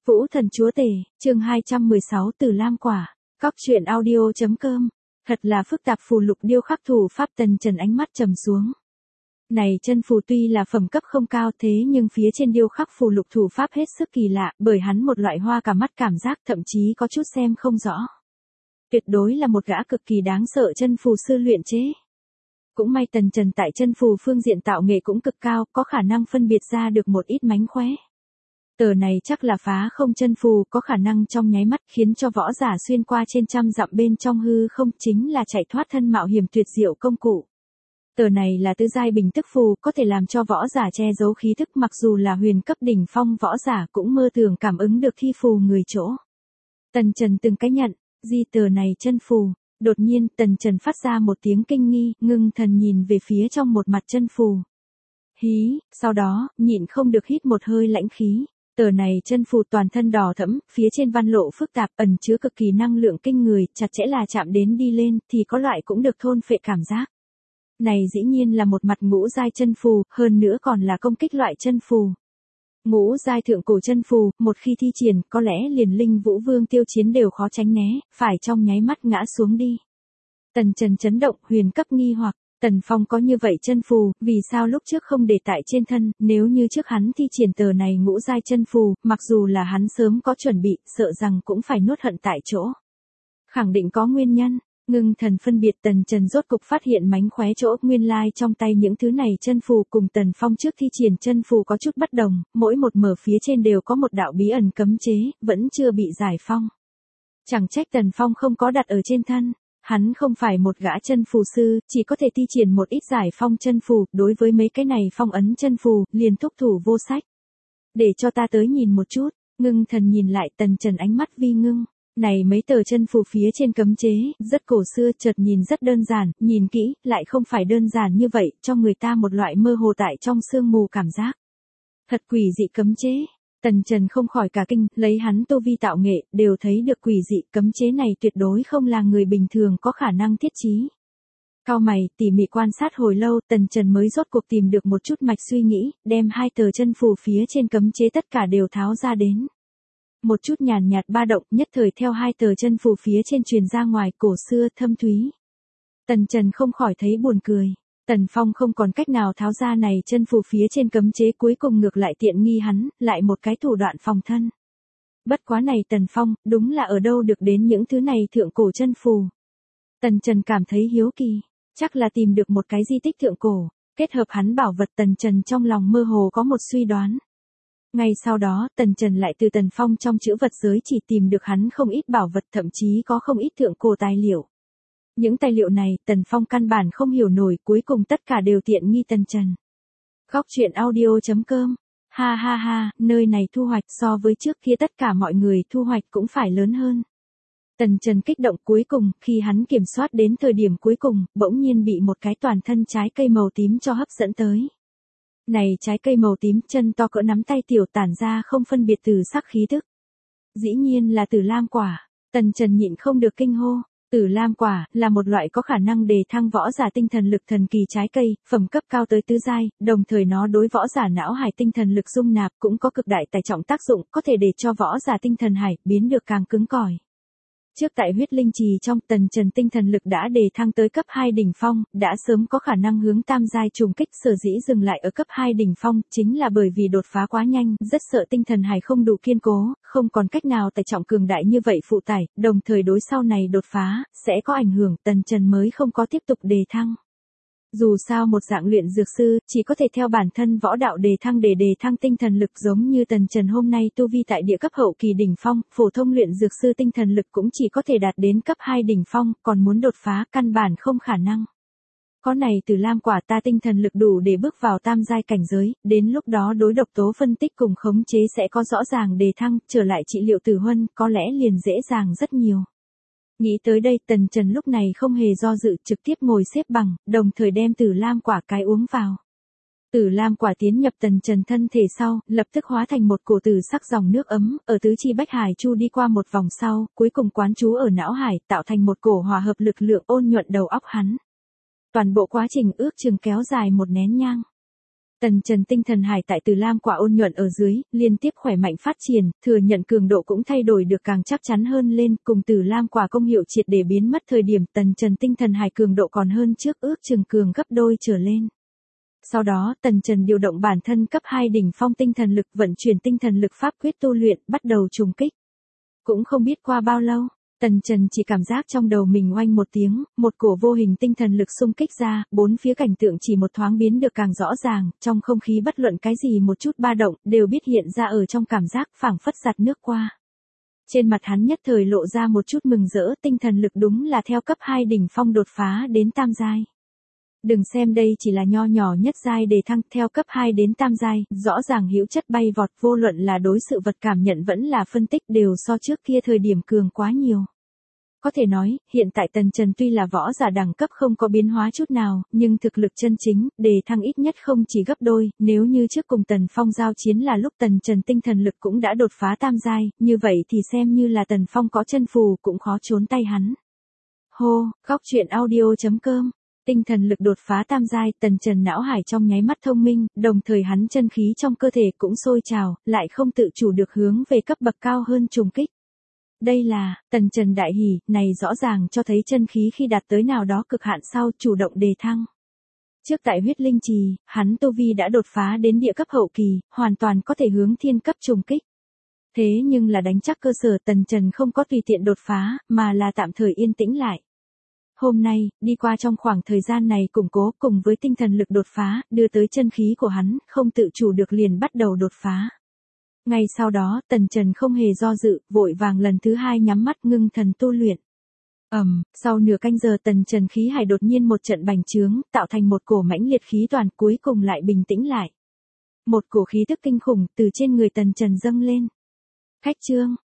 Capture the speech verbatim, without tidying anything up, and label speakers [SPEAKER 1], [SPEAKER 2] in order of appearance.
[SPEAKER 1] Vũ thần chúa tể, chương hai trăm mười sáu Từ Lam Quả, Cóc truyện audio chấm com. Thật là phức tạp phù lục điêu khắc thủ pháp. Tần Trần ánh mắt trầm xuống. Này chân phù tuy là phẩm cấp không cao thế nhưng phía trên điêu khắc phù lục thủ pháp hết sức kỳ lạ, bởi hắn một loại hoa cả mắt cảm giác thậm chí có chút xem không rõ. Tuyệt đối là một gã cực kỳ đáng sợ chân phù sư luyện chế. Cũng may Tần Trần tại chân phù phương diện tạo nghệ cũng cực cao, có khả năng phân biệt ra được một ít mánh khóe. Tờ này chắc là phá không chân phù, có khả năng trong nháy mắt khiến cho võ giả xuyên qua trên trăm dặm bên trong hư không, chính là chạy thoát thân mạo hiểm tuyệt diệu công cụ. Tờ này là tứ giai bình tức phù, có thể làm cho võ giả che giấu khí thức, mặc dù là huyền cấp đỉnh phong võ giả cũng mơ tưởng cảm ứng được thi phù người chỗ. Tần Trần từng cái nhận, di tờ này chân phù. Đột nhiên Tần Trần phát ra một tiếng kinh nghi, ngưng thần nhìn về phía trong một mặt chân phù. Hí, sau đó, nhịn không được hít một hơi lãnh khí. Tờ này chân phù toàn thân đỏ thẫm, phía trên văn lộ phức tạp, ẩn chứa cực kỳ năng lượng kinh người, chặt chẽ là chạm đến đi lên, thì có loại cũng được thôn phệ cảm giác. Này dĩ nhiên là một mặt ngũ giai chân phù, hơn nữa còn là công kích loại chân phù. Ngũ giai thượng cổ chân phù, một khi thi triển, có lẽ liền linh vũ vương tiêu chiến đều khó tránh né, phải trong nháy mắt ngã xuống đi. Tần Trần chấn động, huyền cấp nghi hoặc. Tần Phong có như vậy chân phù, vì sao lúc trước không để tại trên thân, nếu như trước hắn thi triển tờ này ngũ giai chân phù, mặc dù là hắn sớm có chuẩn bị, sợ rằng cũng phải nuốt hận tại chỗ. Khẳng định có nguyên nhân, ngưng thần phân biệt. Tần Trần rốt cục phát hiện mánh khóe chỗ, nguyên lai trong tay những thứ này chân phù cùng Tần Phong trước thi triển chân phù có chút bất đồng, mỗi một mở phía trên đều có một đạo bí ẩn cấm chế, vẫn chưa bị giải phong. Chẳng trách Tần Phong không có đặt ở trên thân. Hắn không phải một gã chân phù sư, chỉ có thể thi triển một ít giải phong chân phù, đối với mấy cái này phong ấn chân phù, liền thúc thủ vô sách. Để cho ta tới nhìn một chút, ngưng thần nhìn lại. Tần Trần ánh mắt vi ngưng, này mấy tờ chân phù phía trên cấm chế, rất cổ xưa, chợt nhìn rất đơn giản, nhìn kỹ, lại không phải đơn giản như vậy, cho người ta một loại mơ hồ tại trong sương mù cảm giác. Thật quỷ dị cấm chế. Tần Trần không khỏi cả kinh, lấy hắn tu vi tạo nghệ, đều thấy được quỷ dị, cấm chế này tuyệt đối không là người bình thường có khả năng thiết trí. Cau mày, tỉ mỉ quan sát hồi lâu, Tần Trần mới rốt cuộc tìm được một chút mạch suy nghĩ, đem hai tờ chân phù phía trên cấm chế tất cả đều tháo ra đến. Một chút nhàn nhạt ba động, nhất thời theo hai tờ chân phù phía trên truyền ra ngoài, cổ xưa, thâm thúy. Tần Trần không khỏi thấy buồn cười. Tần Phong không còn cách nào tháo ra này chân phù phía trên cấm chế, cuối cùng ngược lại tiện nghi hắn, lại một cái thủ đoạn phòng thân. Bất quá này Tần Phong, đúng là ở đâu được đến những thứ này thượng cổ chân phù. Tần Trần cảm thấy hiếu kỳ, chắc là tìm được một cái di tích thượng cổ, kết hợp hắn bảo vật. Tần Trần trong lòng mơ hồ có một suy đoán. Ngay sau đó, Tần Trần lại từ Tần Phong trong chữ vật giới chỉ tìm được hắn không ít bảo vật, thậm chí có không ít thượng cổ tài liệu. Những tài liệu này, Tần Phong căn bản không hiểu nổi, cuối cùng tất cả đều tiện nghi Tần Trần. Cóc truyện audio chấm com. Ha ha ha, nơi này thu hoạch so với trước kia tất cả mọi người thu hoạch cũng phải lớn hơn. Tần Trần kích động. Cuối cùng, khi hắn kiểm soát đến thời điểm cuối cùng, bỗng nhiên bị một cái toàn thân trái cây màu tím cho hấp dẫn tới. Này trái cây màu tím, chân to cỡ nắm tay tiểu, tản ra không phân biệt từ sắc khí tức. Dĩ nhiên là Từ Lam Quả. Tần Trần nhịn không được kinh hô. Từ Lam Quả là một loại có khả năng đề thăng võ giả tinh thần lực thần kỳ trái cây, phẩm cấp cao tới tứ giai, đồng thời nó đối võ giả não hải tinh thần lực dung nạp cũng có cực đại tài trọng tác dụng, có thể để cho võ giả tinh thần hải biến được càng cứng cỏi. Trước tại huyết linh trì trong, Tần Trần tinh thần lực đã đề thăng tới cấp hai đỉnh phong, đã sớm có khả năng hướng tam giai trùng kích, sở dĩ dừng lại ở cấp hai đỉnh phong, chính là bởi vì đột phá quá nhanh, rất sợ tinh thần hải không đủ kiên cố, không còn cách nào tài trọng cường đại như vậy phụ tải, đồng thời đối sau này đột phá, sẽ có ảnh hưởng, Tần Trần mới không có tiếp tục đề thăng. Dù sao một dạng luyện dược sư, chỉ có thể theo bản thân võ đạo đề thăng để đề thăng tinh thần lực, giống như Tần Trần hôm nay tu vi tại địa cấp hậu kỳ đỉnh phong, phổ thông luyện dược sư tinh thần lực cũng chỉ có thể đạt đến cấp hai đỉnh phong, còn muốn đột phá, căn bản không khả năng. Có này Từ Lam Quả, ta tinh thần lực đủ để bước vào tam giai cảnh giới, đến lúc đó đối độc tố phân tích cùng khống chế sẽ có rõ ràng đề thăng, trở lại trị liệu tử huân, có lẽ liền dễ dàng rất nhiều. Nghĩ tới đây, Tần Trần lúc này không hề do dự, trực tiếp ngồi xếp bằng, đồng thời đem Từ Lam Quả cái uống vào. Từ Lam Quả tiến nhập Tần Trần thân thể sau, lập tức hóa thành một cổ tử sắc dòng nước ấm, ở tứ chi bách hải chu đi qua một vòng sau, cuối cùng quán trú ở não hải, tạo thành một cổ hòa hợp lực lượng ôn nhuận đầu óc hắn. Toàn bộ quá trình ước chừng kéo dài một nén nhang. Tần Trần tinh thần hải tại Từ Lam quả ôn nhuận ở dưới, liên tiếp khỏe mạnh phát triển, thừa nhận cường độ cũng thay đổi được càng chắc chắn hơn lên, cùng Từ Lam quả công hiệu triệt để biến mất thời điểm Tần Trần tinh thần hải cường độ còn hơn trước, ước chừng cường gấp đôi trở lên. Sau đó, Tần Trần điều động bản thân cấp hai đỉnh phong tinh thần lực, vận chuyển tinh thần lực pháp quyết tu luyện, bắt đầu trùng kích. Cũng không biết qua bao lâu, Tần Trần chỉ cảm giác trong đầu mình oanh một tiếng, một cổ vô hình tinh thần lực xung kích ra, bốn phía cảnh tượng chỉ một thoáng biến được càng rõ ràng, trong không khí bất luận cái gì một chút ba động, đều biết hiện ra ở trong cảm giác phảng phất giặt nước qua. Trên mặt hắn nhất thời lộ ra một chút mừng rỡ, tinh thần lực đúng là theo cấp hai đỉnh phong đột phá đến tam giai. Đừng xem đây chỉ là nho nhỏ nhất giai đề thăng, theo cấp hai đến tam giai, rõ ràng hữu chất bay vọt, vô luận là đối sự vật cảm nhận vẫn là phân tích đều so trước kia thời điểm cường quá nhiều. Có thể nói, hiện tại Tần Trần tuy là võ giả đẳng cấp không có biến hóa chút nào, nhưng thực lực chân chính, đề thăng ít nhất không chỉ gấp đôi, nếu như trước cùng Tần Phong giao chiến là lúc Tần Trần tinh thần lực cũng đã đột phá tam giai, như vậy thì xem như là Tần Phong có chân phù cũng khó trốn tay hắn. Hô, góc truyện audio chấm com. Tinh thần lực đột phá tam giai, Tần Trần não hải trong nháy mắt thông minh, đồng thời hắn chân khí trong cơ thể cũng sôi trào, lại không tự chủ được hướng về cấp bậc cao hơn trùng kích. Đây là, Tần Trần đại hỉ, này rõ ràng cho thấy chân khí khi đạt tới nào đó cực hạn sau chủ động đề thăng. Trước tại huyết linh trì, hắn tu vi đã đột phá đến địa cấp hậu kỳ, hoàn toàn có thể hướng thiên cấp trùng kích. Thế nhưng là đánh chắc cơ sở Tần Trần không có tùy tiện đột phá, mà là tạm thời yên tĩnh lại. Hôm nay, đi qua trong khoảng thời gian này củng cố cùng với tinh thần lực đột phá, đưa tới chân khí của hắn, không tự chủ được liền bắt đầu đột phá. Ngay sau đó, Tần Trần không hề do dự, vội vàng lần thứ hai nhắm mắt ngưng thần tu luyện. Ầm, um, sau nửa canh giờ Tần Trần khí hải đột nhiên một trận bành trướng, tạo thành một cổ mãnh liệt khí toàn, cuối cùng lại bình tĩnh lại. Một cổ khí tức kinh khủng từ trên người Tần Trần dâng lên. Khách chương,